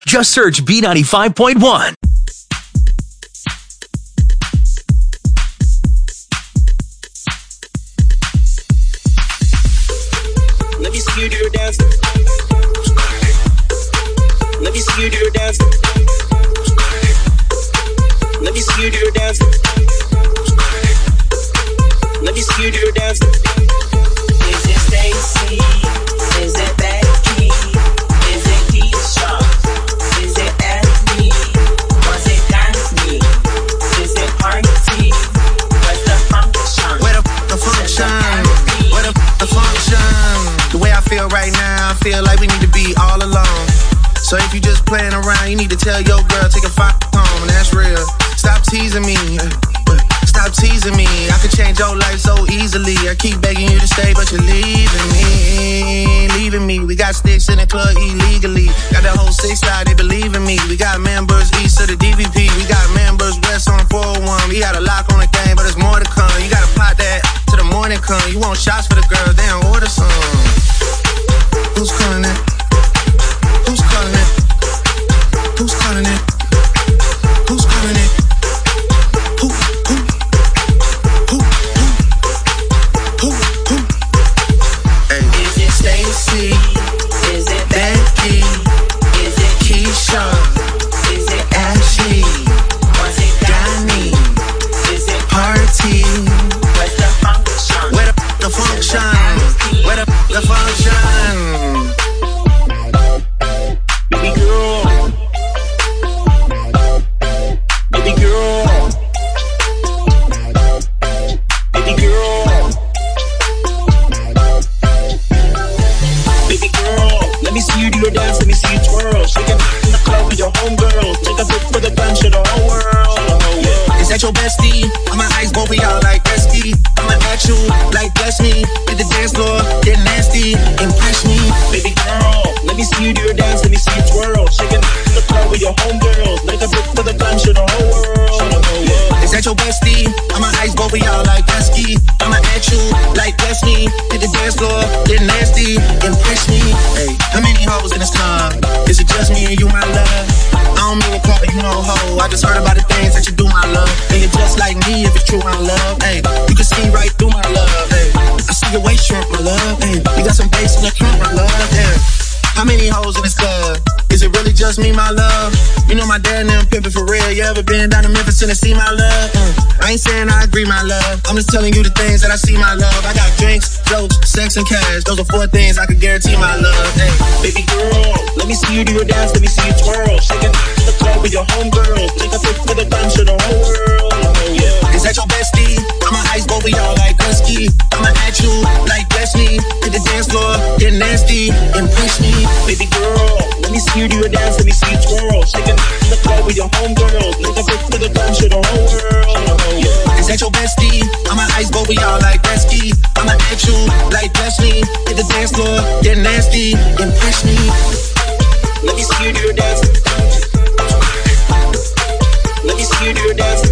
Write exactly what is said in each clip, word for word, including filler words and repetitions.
Just search B ninety-five point one. Let me see you do your dance. Let me see you do your dance. Let me see you do your dance. Let me see you do your dance. Is it Stacy? Is it Becky? Is it Keisha? Is it Anthony? Was it Danny? Is it Party? Where's the function? Where the f- the function? Where the f- the function? The way I feel right now, I feel like we need to be all alone. So if you just playing around, you need to tell your girl, take a f- home, and that's real. Stop teasing me. Stop teasing me. I could change your life so easily. I keep begging you to stay, but you're leaving me. Leaving me. We got sticks in the club illegally. Got that whole six side, they believe in me. We got members east of the D V P. We got members west on the four oh one. We got a lock on the game, but there's more to come. You gotta pot that till the morning come. You want shots for the girls, they don't order some. Who's calling it? Who's calling it? Who's calling it? Who's calling it? Who, who, who, who, who, who? Hey. Is it Stacy? Is it Becky? Is it Keisha? Is it Ashley? Was it Danny? Is it Party? Where's the function? Where the f- the function? Where the f- the function? Baby girl. Baby girl. Baby girl. Baby girl. Let me see you do your dance, let me see you twirl. Shaking in the club with your homegirls. Take a pic for the gun, show the whole world. Is that your bestie? I'ma ice both of y'all like Esky. I'ma at you like bless me. Hit the dance floor, get nasty, impress me. Baby girl, let me see you do your dance, let me see you twirl. Shaking in the club with your homegirls. Take a pic for the gun, show the whole world. Is that your bestie? I'ma ice both of y'all like Esky. I'ma at you like bless me. Hit the dance floor, get nasty, impress me. Hey, how many hoes in this club? Is it just me and you, my love? I don't mean to call you no hoe. I just heard about the things that you do, my love. And you're just like me if it's true, my love. Hey, you can see right through my love. Hey, I see your waist shrimp, my love. Hey, you got some bass in the front, my love. Yeah. How many hoes in this club? Is it really just me, my love? You know my dad and them pimpin' for real. You ever been down to Memphis, Tennessee, my love? Uh, I ain't saying I agree, my love. I'm just telling you the things that I see, my love. I got drinks, jokes, sex, and cash. Those are four things I could guarantee, my love. Hey, baby girl, let me see you do your dance, let me see you twirl. Shaking in the club with your homegirls. Take a pic for the gun, show the whole world. Yeah. Is that your bestie? I'ma ice both of y'all like Husky. I'ma at you like bless me. Hit the dance floor, get nasty, impress me. Baby girl, let me see you do your dance, let me see you twirl. Shaking in the club with your homegirls. Take a pic for the gun, show the whole world. Yeah. Is that your bestie? I'ma ice both of y'all like Husky. I'ma at you like bless me. Hit the dance floor, get nasty, impress me. Let me see you do your dance. Let me see you do your dance.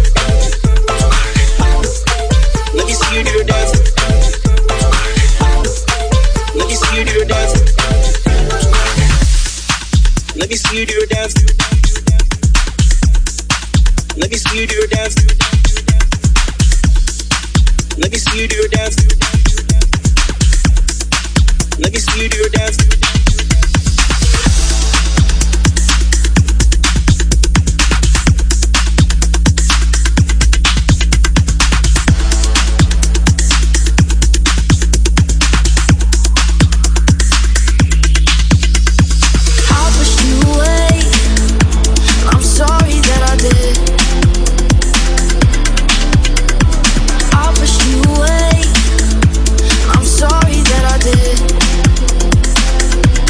Let me see you do your dance. Let me see you do your dance. Let me see you do your dance. Let me see you do your dance. Let me see you do your dance. Let me see you do your dance. Sorry that I did.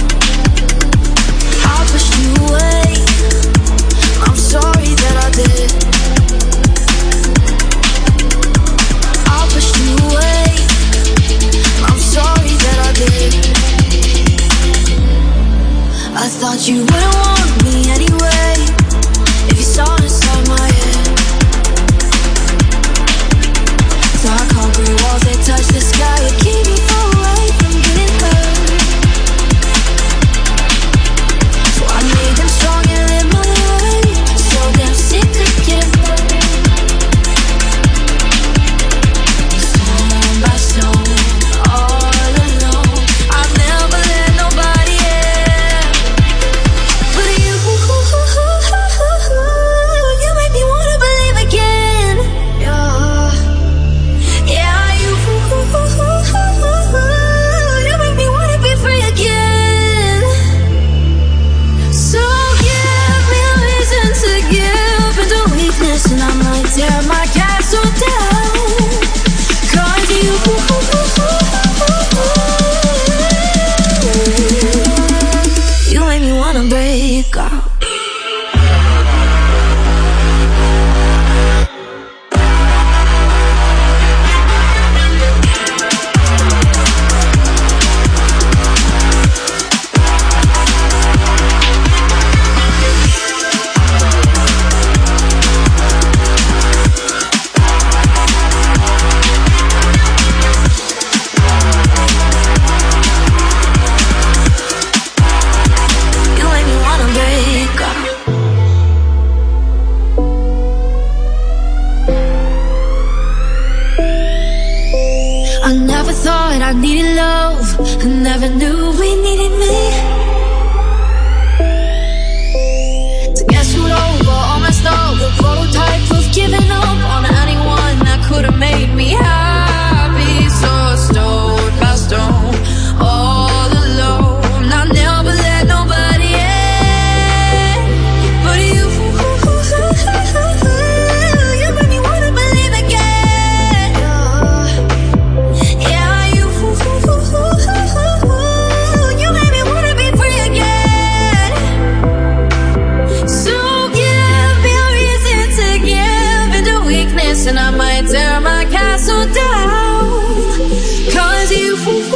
and I might tear my castle down. Cause you,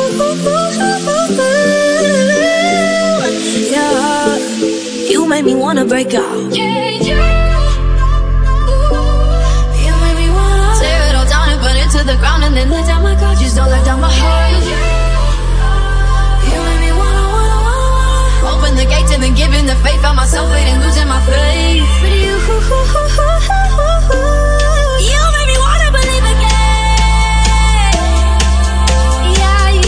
yeah, you made me wanna break out. Yeah, yeah. You made me wanna tear it all down and burn it to the ground and then let down my guard. You stole like down my heart. You made me wanna, wanna, wanna open the gates and then giving the faith. Found myself waiting, losing my faith. But you, you made me wanna believe again. Yeah, you,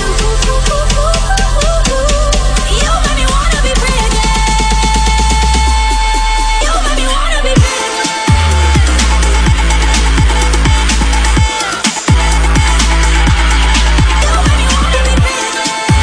you made me wanna be free again. You made me wanna be free again. You made me wanna be free again.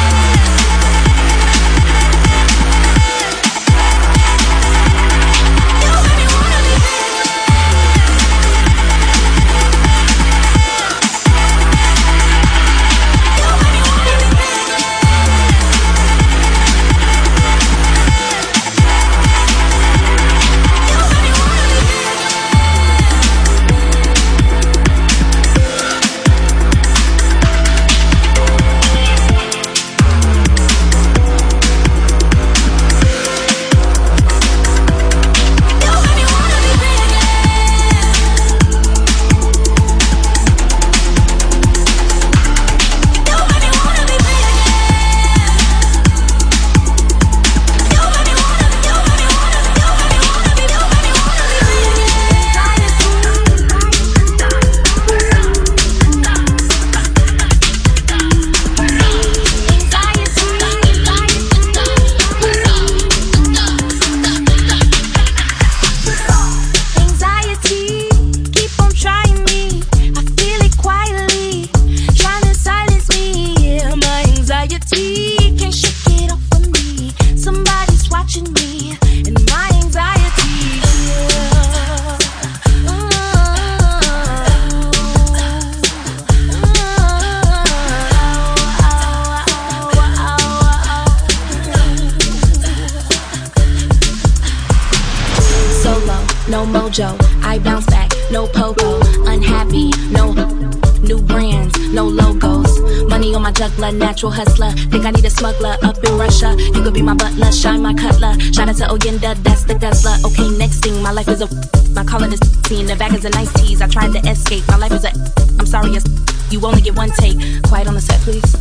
No mojo, I bounce back, no popo. Unhappy, no new brands, no logos. Money on my juggler, natural hustler. Think I need a smuggler up in Russia. You could be my butler, shine my cutler. Shout out to Oyenda, that's the guzzler. Okay, next thing, my life is a my calling is scene. The back is a nice tease. I tried to escape. My life is a I'm sorry, it's you only get one take. Quiet on the set, please.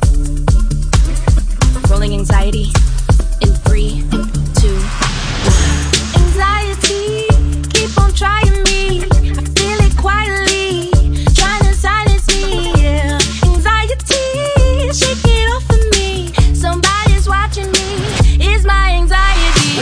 Rolling anxiety in three, two, one. Anxiety. Keep on trying me, I feel it quietly, trying to silence me, yeah. Anxiety, shake it off of me, somebody's watching me, it's my anxiety,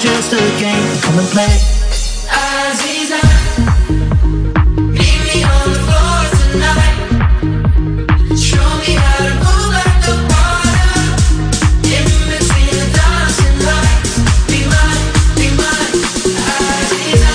just a game. Come and play. Aziza, meet me on the floor tonight. Show me how to move like the water. In between the dancing lights. Be mine, be mine, Aziza.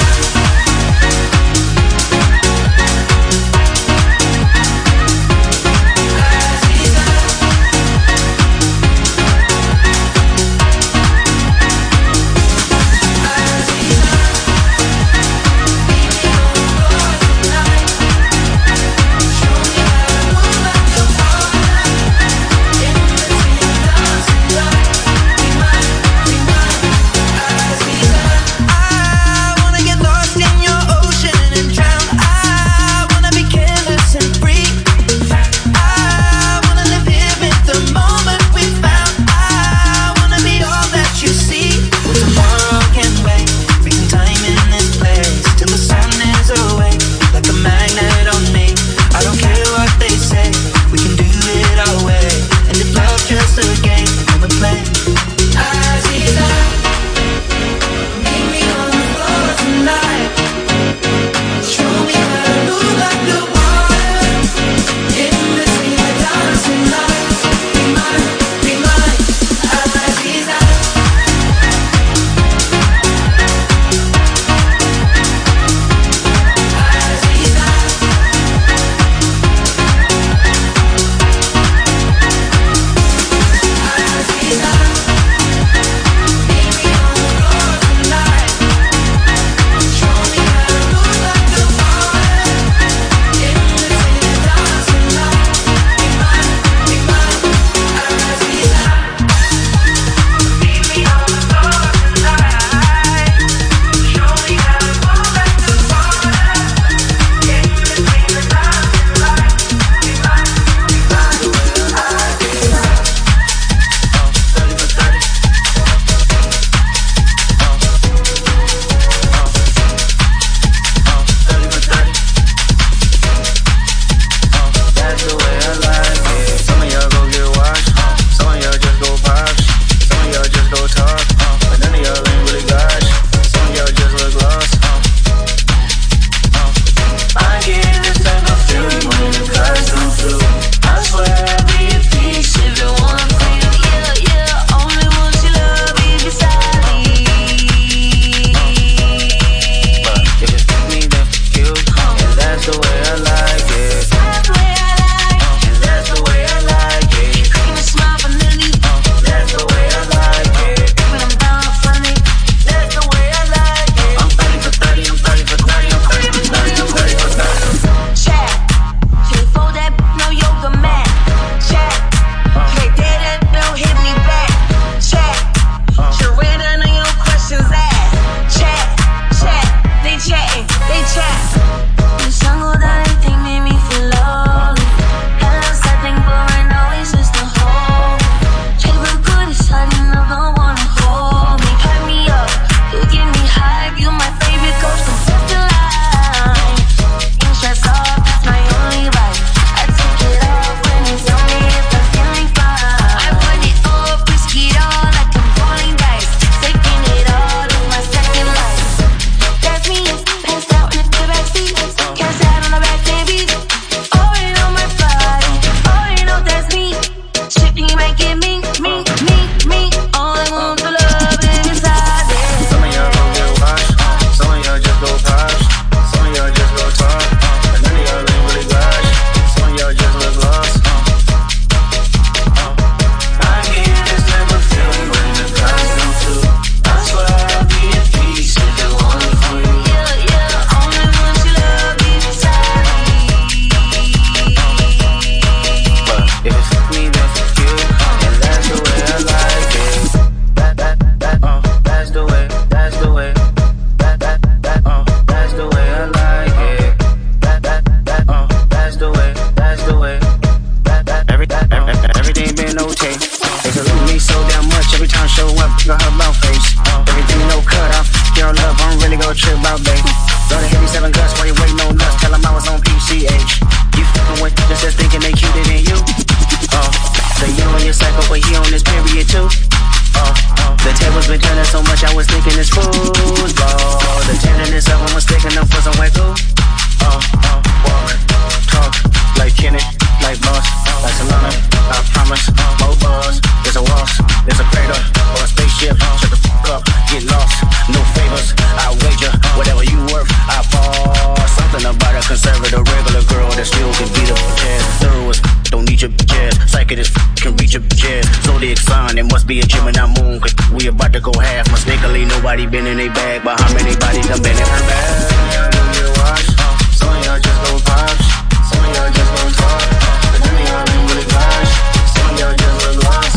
so much I was thinking it's football. The tenderness of them was taking them for some white gold. Uh, uh, walk, talk, like Kenny, like boss, like Solana. I promise, more bars. There's a waltz, there's a crater, or a spaceship. Shut the fuck up, get lost, no favors. I wager, whatever you worth, I fall. Something about a conservative regular girl that still can beat up jazz. Thorough as don't need your jazz. Psychic as can reach your jazz. Zodiac sign, it must be a Gemini moon. Cause we about to go half. Mistakenly, nobody been in a bag. But how many bodies done been in her bag? Y'all get washed. Some of y'all just gon' pops. Some of y'all just gon' talk. But none of y'all ain't really flash. Some of y'all just look lost.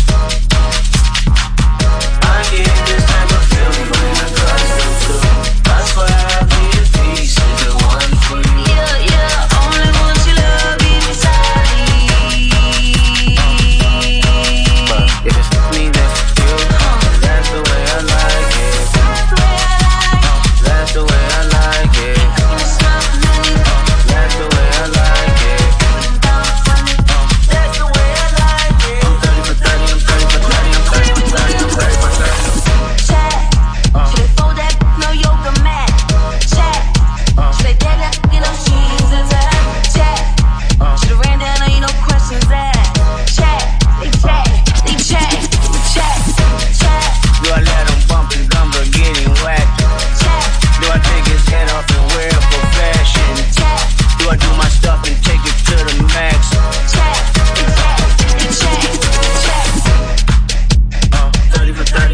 I get this type of feeling when I cut them too. That's why I need a piece of the one for you. Yeah, yeah, only want your love inside me. But if it's me, that's you. That's the way I like it. That's the way I like it. That's the way I like it. That's the way I like it. I'm thirty for thirty, I'm thirty for thirty, I'm thirty for thirty, I'm thirty for thirty. Check. Should they fold that no yoga mat? Check. Should they tag that in those jeans and that? Check. Should have ran down on you, no questions asked. Check. They check. They check. Check. Check. Do I let him bump and gumble getting whacked? Check. Do I take his head off and wear it for fashion? Check. Do I do my stuff and take it to the max? Check. They check. They check. Check. Uh, thirty for thirty.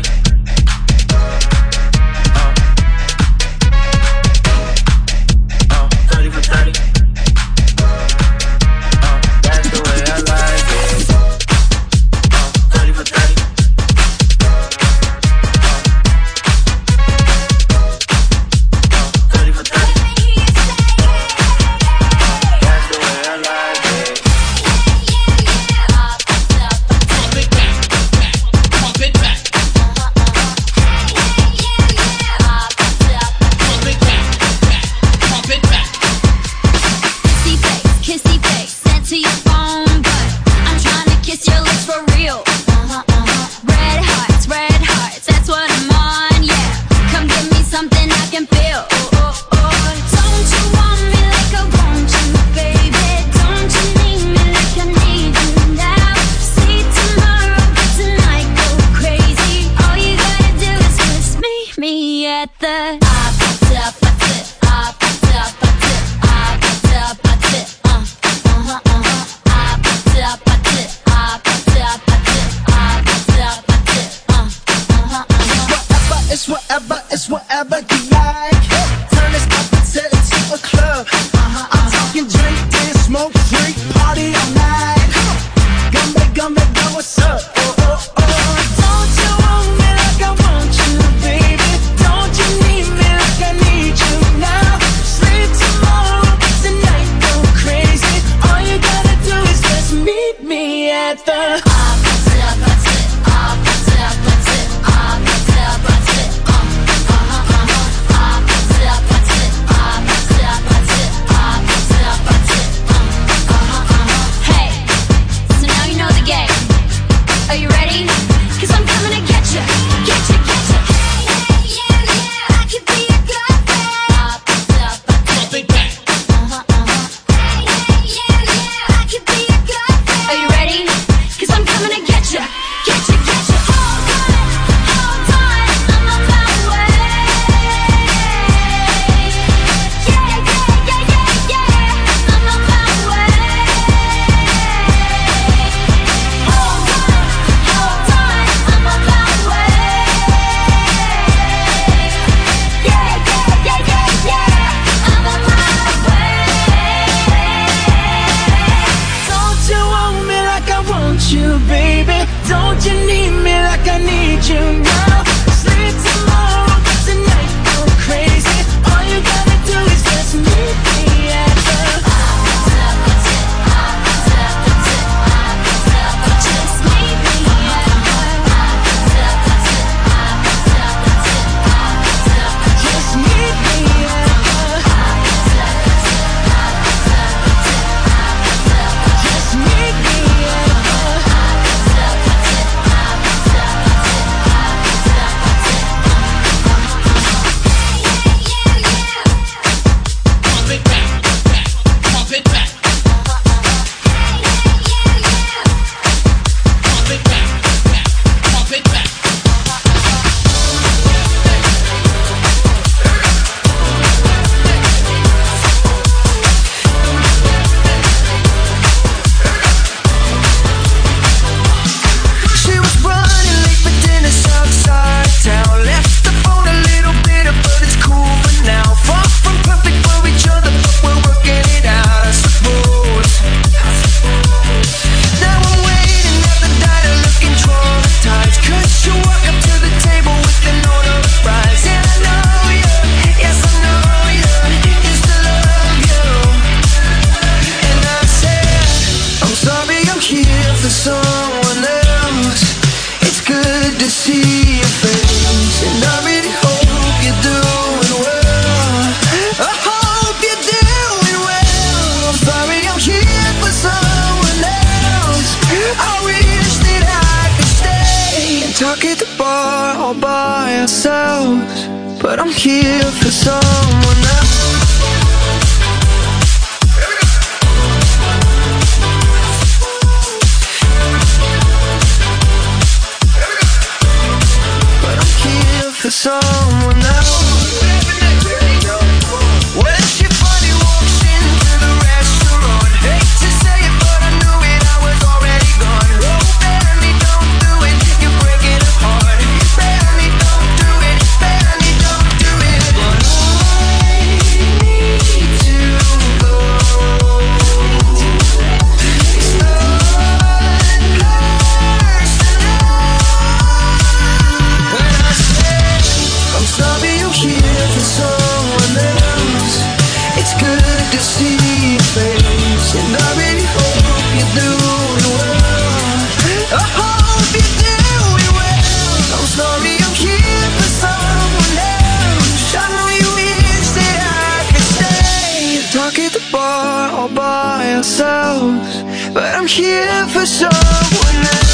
Uh, uh, thirty for thirty. Uh, that's the way I like it. Uh, thirty for thirty. thirty for thirty. That's the way I like it. Pump it back, pump it back. Pump it back, pump it back. Kissy face, kissy face, sent to your phone, but I'm trying to kiss your lips for real. Uh-huh, uh-huh. Red hearts, red hearts, that's what I'm on, yeah. Come give me something I can feel. Oh, oh, oh. Don't you want me like I want you, baby? Don't you need me like I need you now? See tomorrow, but tonight go crazy. All you gotta do is just meet me at the ah, ba-da, ba-da, ah, ba-da, ba-da, ah, ba-da, ba-da, uh, uh-huh, uh-huh, ah, ba-da, ba-da, ah, ba-da, ba-da, ah, ba-da, ba-da, uh, uh-huh, uh-huh. Whatever, it's whatever, it's whatever you like. Turn this up until it's to a club. I'm talking drink, dance, smoke, drink, party all night. Gumby, gumby, go, what's up? Oh, oh, oh. Don't you want me like I want you, baby? Don't you need me like I need you now? Sleep tomorrow, but tonight go crazy. All you gotta do is just meet me at the Ah, ba-da, ba-da, ah, ba-da, ba-da, ah, ba-da, ba-da, uh, uh-huh, uh-huh, talk at the bar all by ourselves, but I'm here for someone else. But I'm here for someone else. When she finally walks into the restaurant, hate to say it, but I knew it, I was already gone. Oh, baby, don't do it, you're breaking it apart. Baby, don't do it, baby, don't do it. But I need to go. It's not personal. When I say I'm sorry, you're here for someone else. It's good to see your face, and I really hope you're doing well. I hope you're doing well. I'm sorry, I'm here for someone else. I know you wish that I could stay, talk at the bar all by ourselves, but I'm here for someone else.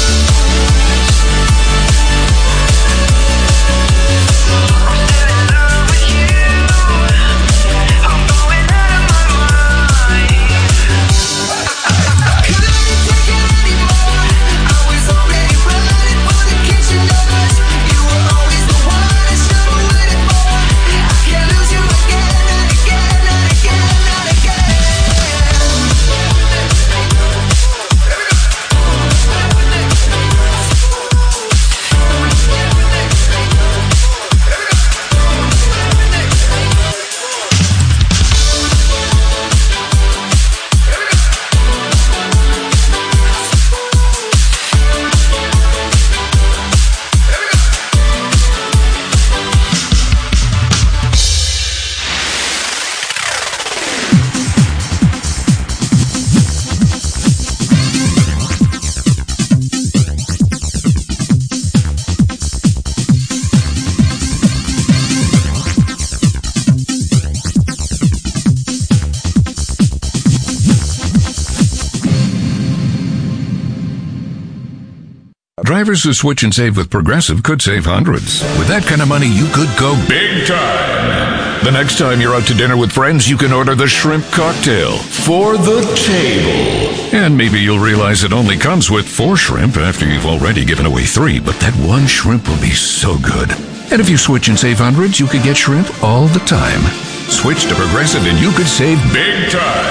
Drivers who switch and save with Progressive could save hundreds. With that kind of money, you could go big time. The next time you're out to dinner with friends, you can order the shrimp cocktail for the table. And maybe you'll realize it only comes with four shrimp after you've already given away three, but that one shrimp will be so good. And if you switch and save hundreds, you could get shrimp all the time. Switch to Progressive and you could save big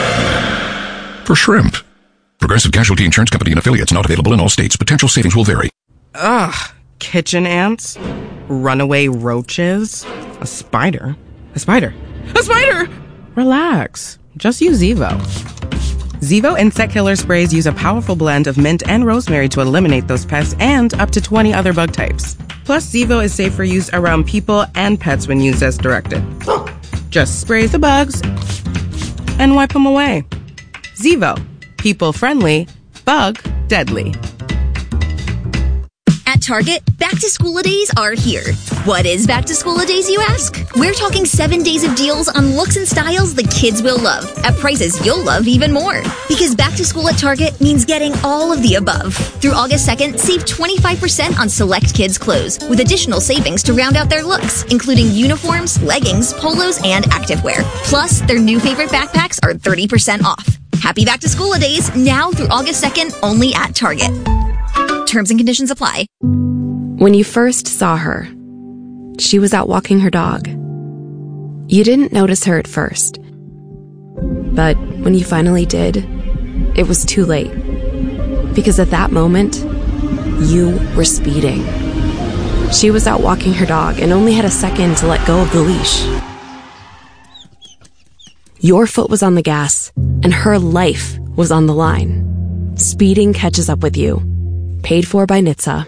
time. For shrimp. Progressive Casualty Insurance Company and affiliates, not available in all states. Potential savings will vary. Ugh. Kitchen ants? Runaway roaches? A spider? A spider? A spider! Relax. Just use Zevo. Zevo insect killer sprays use a powerful blend of mint and rosemary to eliminate those pests and up to twenty other bug types. Plus, Zevo is safe for use around people and pets when used as directed. Just spray the bugs and wipe them away. Zevo. People friendly, bug deadly. At Target, back-to-school-a-days are here. What is back-to-school-a-days, you ask? We're talking seven days of deals on looks and styles the kids will love, at prices you'll love even more. Because back-to-school at Target means getting all of the above. Through August second, save twenty-five percent on select kids' clothes, with additional savings to round out their looks, including uniforms, leggings, polos, and activewear. Plus, their new favorite backpacks are thirty percent off. Happy back-to-school-a-days, now through August second, only at Target. Terms and conditions apply. When you first saw her, she was out walking her dog. You didn't notice her at first. But when you finally did, it was too late. Because at that moment, you were speeding. She was out walking her dog and only had a second to let go of the leash. Your foot was on the gas, and her life was on the line. Speeding catches up with you. Paid for by N H T S A.